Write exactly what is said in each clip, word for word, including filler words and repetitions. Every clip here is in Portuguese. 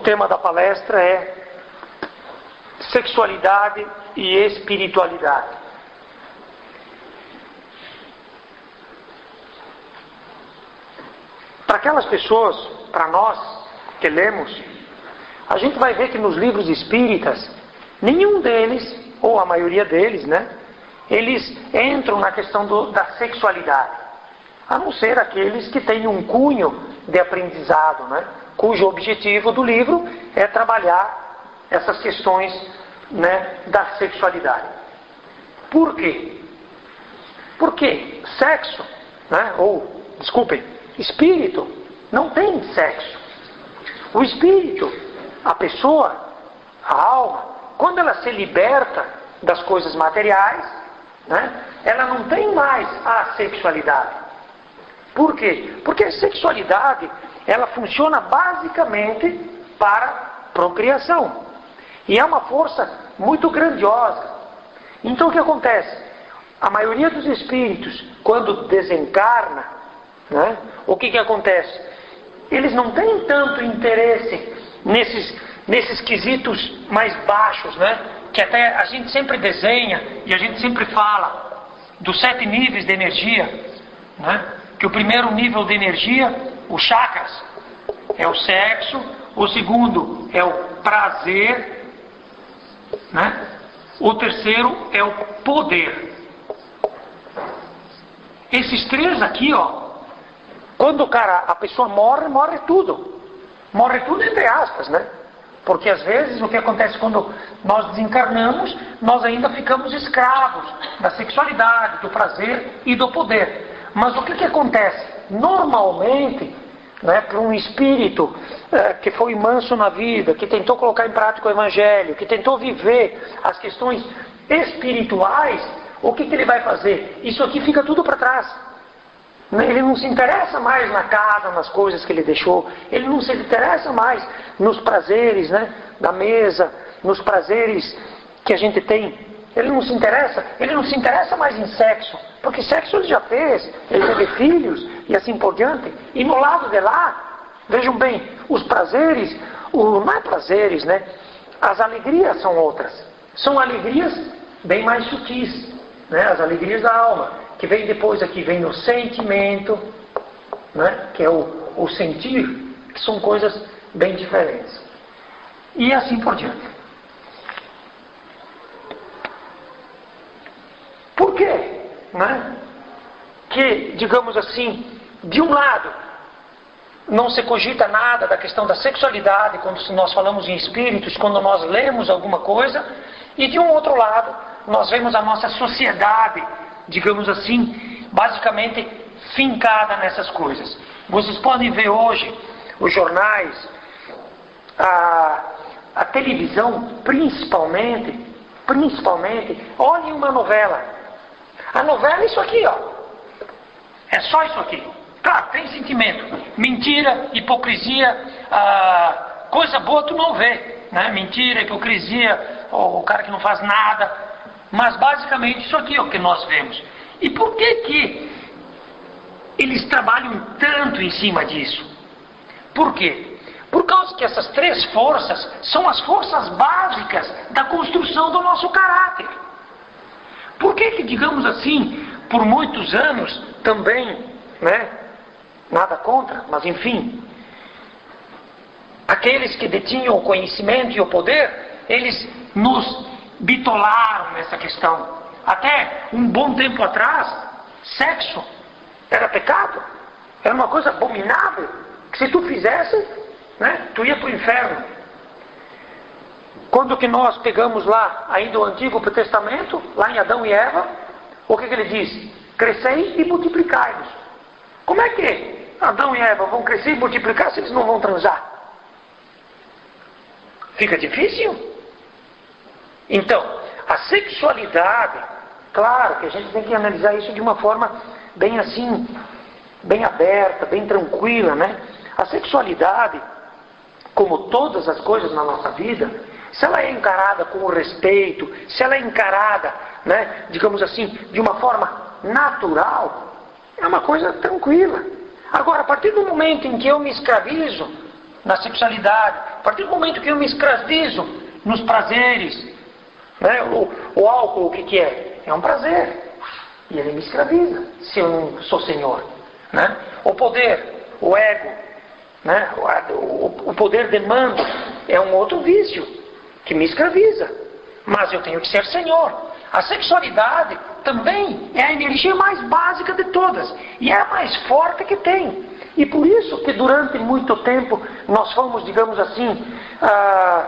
tema da palestra é sexualidade e espiritualidade. Para aquelas pessoas, para nós que lemos, a gente vai ver que nos livros espíritas, nenhum deles, ou a maioria deles, né, eles entram na questão do, da sexualidade. A não ser aqueles que têm um cunho de aprendizado, né, cujo objetivo do livro é trabalhar essas questões, né, da sexualidade. Por quê? Porque sexo, né, ou, desculpem, espírito não tem sexo. O espírito, a pessoa, a alma, quando ela se liberta das coisas materiais, né, ela não tem mais a sexualidade. Por quê? Porque a sexualidade, ela funciona basicamente para procriação. E é uma força muito grandiosa. Então o que acontece? A maioria dos espíritos, quando desencarna, né, o que que acontece? Eles não têm tanto interesse nesses, nesses quesitos mais baixos, né, que até a gente sempre desenha e a gente sempre fala dos sete níveis de energia, né? Que o primeiro nível de energia, os chakras, é o sexo. O segundo é o prazer, né? O terceiro é o poder. Esses três aqui, ó, quando o cara, a pessoa morre, morre tudo. Morre tudo entre aspas, né? Porque às vezes o que acontece quando nós desencarnamos, nós ainda ficamos escravos da sexualidade, do prazer e do poder. Mas o que que acontece? Normalmente, né, para um espírito é, que foi manso na vida, que tentou colocar em prática o evangelho, que tentou viver as questões espirituais, o que que ele vai fazer? Isso aqui fica tudo para trás. Ele não se interessa mais na casa, nas coisas que ele deixou. Ele não se interessa mais nos prazeres, né, da mesa, nos prazeres que a gente tem. Ele não se interessa, ele não se interessa mais em sexo, porque sexo ele já fez, ele teve filhos e assim por diante. E no lado de lá, vejam bem, os prazeres, o, não é prazeres, né? As alegrias são outras. São alegrias bem mais sutis, né? As alegrias da alma, que vem depois aqui, vem o sentimento, né? Que é o, o sentir, que são coisas bem diferentes. E assim por diante. Por quê? Né? Que, digamos assim, de um lado, não se cogita nada da questão da sexualidade quando nós falamos em espíritos, quando nós lemos alguma coisa, e de um outro lado, nós vemos a nossa sociedade, digamos assim, basicamente fincada nessas coisas. Vocês podem ver hoje os jornais, a, a televisão, principalmente, principalmente, olhem uma novela. A novela é isso aqui, ó. É só isso aqui. Claro, tem sentimento. Mentira, hipocrisia, ah, coisa boa tu não vê, né? Mentira, hipocrisia, o cara que não faz nada. Mas basicamente isso aqui é o que nós vemos. E por que que eles trabalham tanto em cima disso? Por quê? Por causa que essas três forças são as forças básicas da construção do nosso caráter. Por que que, digamos assim, por muitos anos também, né, nada contra, mas enfim, aqueles que detinham o conhecimento e o poder, eles nos bitolaram nessa questão. Até um bom tempo atrás, sexo era pecado, era uma coisa abominável, que se tu fizesse, né, tu ia para o inferno. Quando que nós pegamos lá, ainda o Antigo Testamento, lá em Adão e Eva, o que que ele diz? Crescei e multiplicai-vos. Como é que Adão e Eva vão crescer e multiplicar se eles não vão transar? Fica difícil? Então, a sexualidade, claro que a gente tem que analisar isso de uma forma bem assim, bem aberta, bem tranquila, né? A sexualidade, como todas as coisas na nossa vida, se ela é encarada com respeito, se ela é encarada, né, digamos assim, de uma forma natural, é uma coisa tranquila. Agora, a partir do momento em que eu me escravizo, na sexualidade, a partir do momento que eu me escravizo nos prazeres, né? o, o álcool, o que, que é? É um prazer. E ele me escraviza, se eu não sou senhor. Né? O poder, o ego, né? o, o, o poder de mando é um outro vício que me escraviza. Mas eu tenho que ser senhor. A sexualidade também é a energia mais básica de todas. E é a mais forte que tem. E por isso que durante muito tempo nós fomos, digamos assim, ah,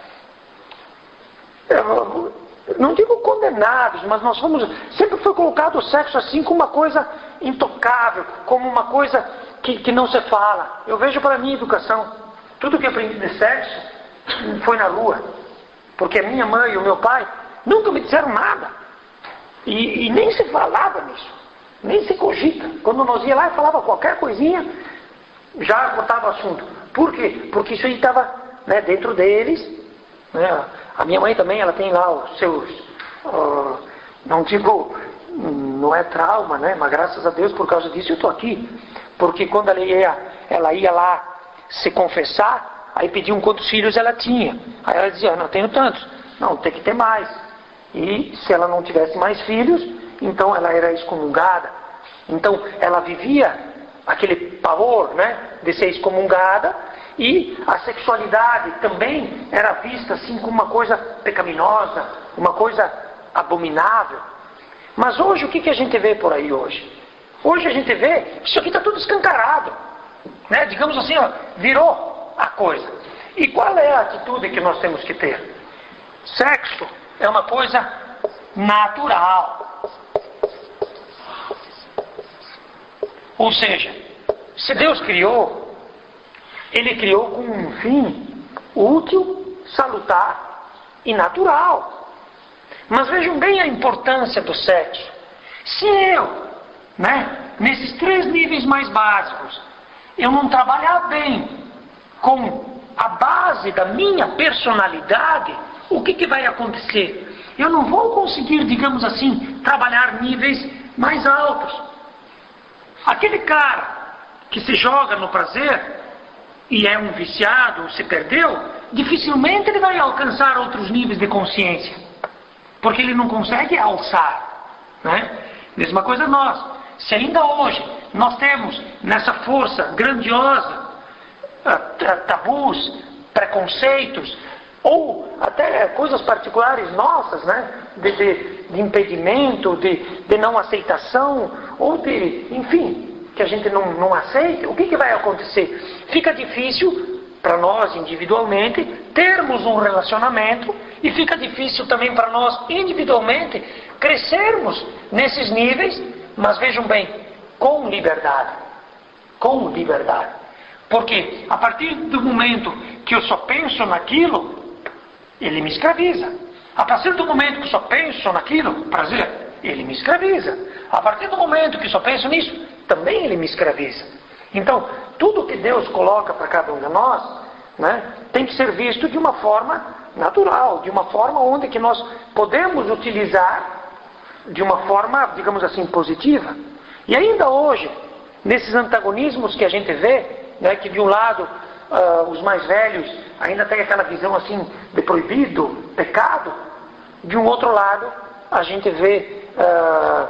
não digo condenados, mas nós fomos, sempre foi colocado o sexo assim como uma coisa intocável, como uma coisa que, que não se fala. Eu vejo para a minha educação, tudo que eu aprendi de sexo foi na rua. Porque a minha mãe e o meu pai nunca me disseram nada. E, e nem se falava nisso. Nem se cogita. Quando nós ia lá e falava qualquer coisinha, já botava o assunto. Por quê? Porque isso aí estava, né, dentro deles. Né? A minha mãe também, ela tem lá os seus... Uh, não digo... Não é trauma, né? Mas graças a Deus, por causa disso, eu estou aqui. Porque quando ela ia, ela ia lá se confessar, aí pediam quantos filhos ela tinha. Aí ela dizia, não tenho tantos. Não, tem que ter mais. E se ela não tivesse mais filhos, então ela era excomungada. Então ela vivia aquele pavor, né, de ser excomungada. E a sexualidade também era vista assim como uma coisa pecaminosa, uma coisa abominável. Mas hoje, o que, que a gente vê por aí hoje? Hoje a gente vê, isso aqui está tudo escancarado. Né? Digamos assim, ó, virou a coisa. E qual é a atitude que nós temos que ter? Sexo é uma coisa natural. Ou seja, se Deus criou, Ele criou com um fim útil, salutar e natural. Mas vejam bem a importância do sexo. Se eu, né, nesses três níveis mais básicos, eu não trabalhar bem com a base da minha personalidade, o que, que vai acontecer? Eu não vou conseguir, digamos assim, trabalhar níveis mais altos. Aquele cara que se joga no prazer e é um viciado, se perdeu, dificilmente ele vai alcançar outros níveis de consciência. Porque ele não consegue alçar. Né? Mesma coisa nós. Se ainda hoje nós temos nessa força grandiosa tabus, preconceitos, ou até coisas particulares nossas, né? de, de, de impedimento, de, de não aceitação, ou de, enfim, que a gente não, não aceita, o que, que vai acontecer? Fica difícil para nós individualmente termos um relacionamento e fica difícil também para nós individualmente crescermos nesses níveis, mas vejam bem, com liberdade. Com liberdade. Porque a partir do momento que eu só penso naquilo, ele me escraviza. A partir do momento que eu só penso naquilo, prazer, ele me escraviza. A partir do momento que eu só penso nisso, também ele me escraviza. Então, tudo que Deus coloca para cada um de nós, né, tem que ser visto de uma forma natural, de uma forma onde que nós podemos utilizar de uma forma, digamos assim, positiva. E ainda hoje, nesses antagonismos que a gente vê, né, que de um lado uh, os mais velhos ainda têm aquela visão assim de proibido, pecado, de um outro lado a gente vê uh,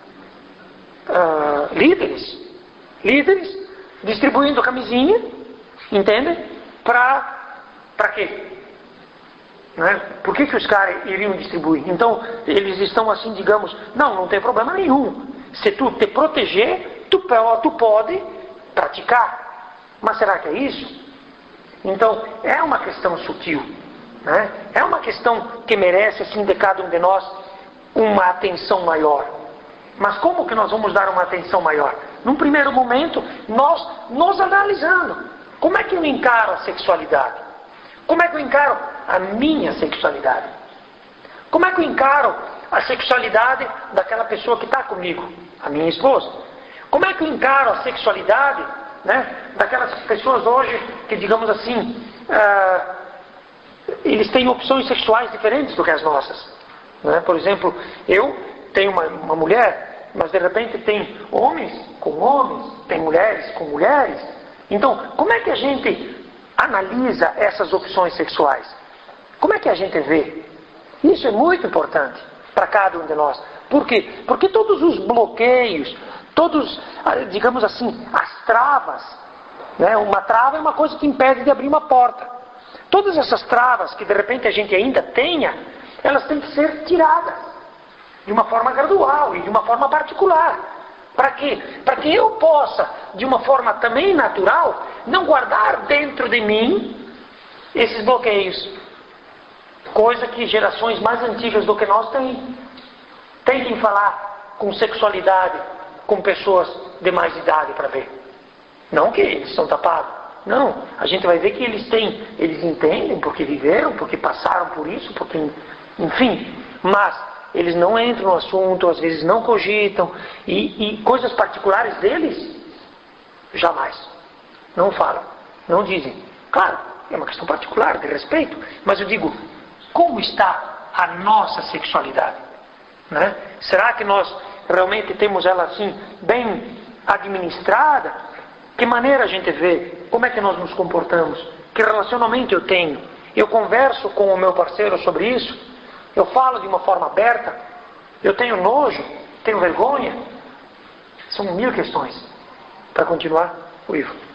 uh, líderes, líderes distribuindo camisinha, entende? Para para quê? Né? Por que, que os caras iriam distribuir? Então, eles estão assim, digamos, não, não tem problema nenhum. Se tu te proteger, tu, tu pode praticar. Mas será que é isso? Então, é uma questão sutil. Né? É uma questão que merece, assim, de cada um de nós, uma atenção maior. Mas como que nós vamos dar uma atenção maior? Num primeiro momento, nós nos analisando. Como é que eu encaro a sexualidade? Como é que eu encaro a minha sexualidade? Como é que eu encaro a sexualidade daquela pessoa que está comigo, a minha esposa? Como é que eu encaro a sexualidade, né, daquelas pessoas hoje que, digamos assim, ah, eles têm opções sexuais diferentes do que as nossas? Né? Por exemplo, eu tenho uma, uma mulher, mas de repente tem homens com homens, tem mulheres com mulheres. Então, como é que a gente analisa essas opções sexuais? Como é que a gente vê? Isso é muito importante para cada um de nós. Por quê? Porque todos os bloqueios, todos, digamos assim, as travas, né? Uma trava é uma coisa que impede de abrir uma porta. Todas essas travas que de repente a gente ainda tenha, elas têm que ser tiradas de uma forma gradual e de uma forma particular. Para quê? Para que eu possa, de uma forma também natural, não guardar dentro de mim esses bloqueios. Coisa que gerações mais antigas do que nós têm. Tentem falar com sexualidade com pessoas de mais idade para ver. Não que eles estão tapados. Não. A gente vai ver que eles têm, eles entendem porque viveram, porque passaram por isso, porque, enfim. Mas eles não entram no assunto, às vezes não cogitam. E, e coisas particulares deles, jamais. Não falam. Não dizem. Claro, é uma questão particular, de respeito. Mas eu digo, como está a nossa sexualidade? Né? Será que nós realmente temos ela assim, bem administrada? Que maneira a gente vê? Como é que nós nos comportamos? Que relacionamento eu tenho? Eu converso com o meu parceiro sobre isso? Eu falo de uma forma aberta? Eu tenho nojo? Tenho vergonha? São mil questões. Para continuar, o Ivo.